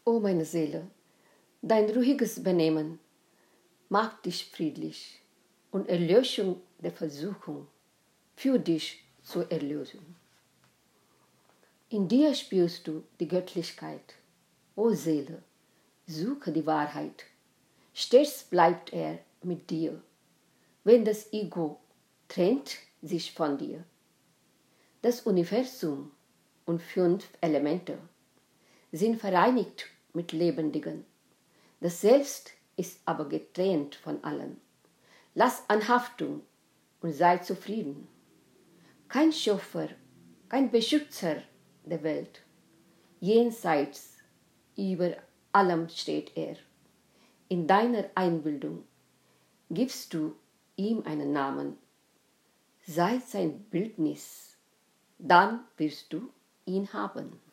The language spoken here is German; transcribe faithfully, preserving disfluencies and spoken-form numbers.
O meine Seele, dein ruhiges Benehmen macht dich friedlich und Erlöschung der Versuchung führt dich zur Erlösung. In dir spürst du die Göttlichkeit. O Seele, suche die Wahrheit. Stets bleibt er mit dir, wenn das Ego trennt sich von dir. Das Universum und fünf Elemente sind vereinigt mit Lebendigen. Das Selbst ist aber getrennt von allen. Lass Anhaftung und sei zufrieden. Kein Schöpfer, kein Beschützer der Welt. Jenseits über allem steht er. In deiner Einbildung gibst du ihm einen Namen. Sei sein Bildnis, dann wirst du ihn haben.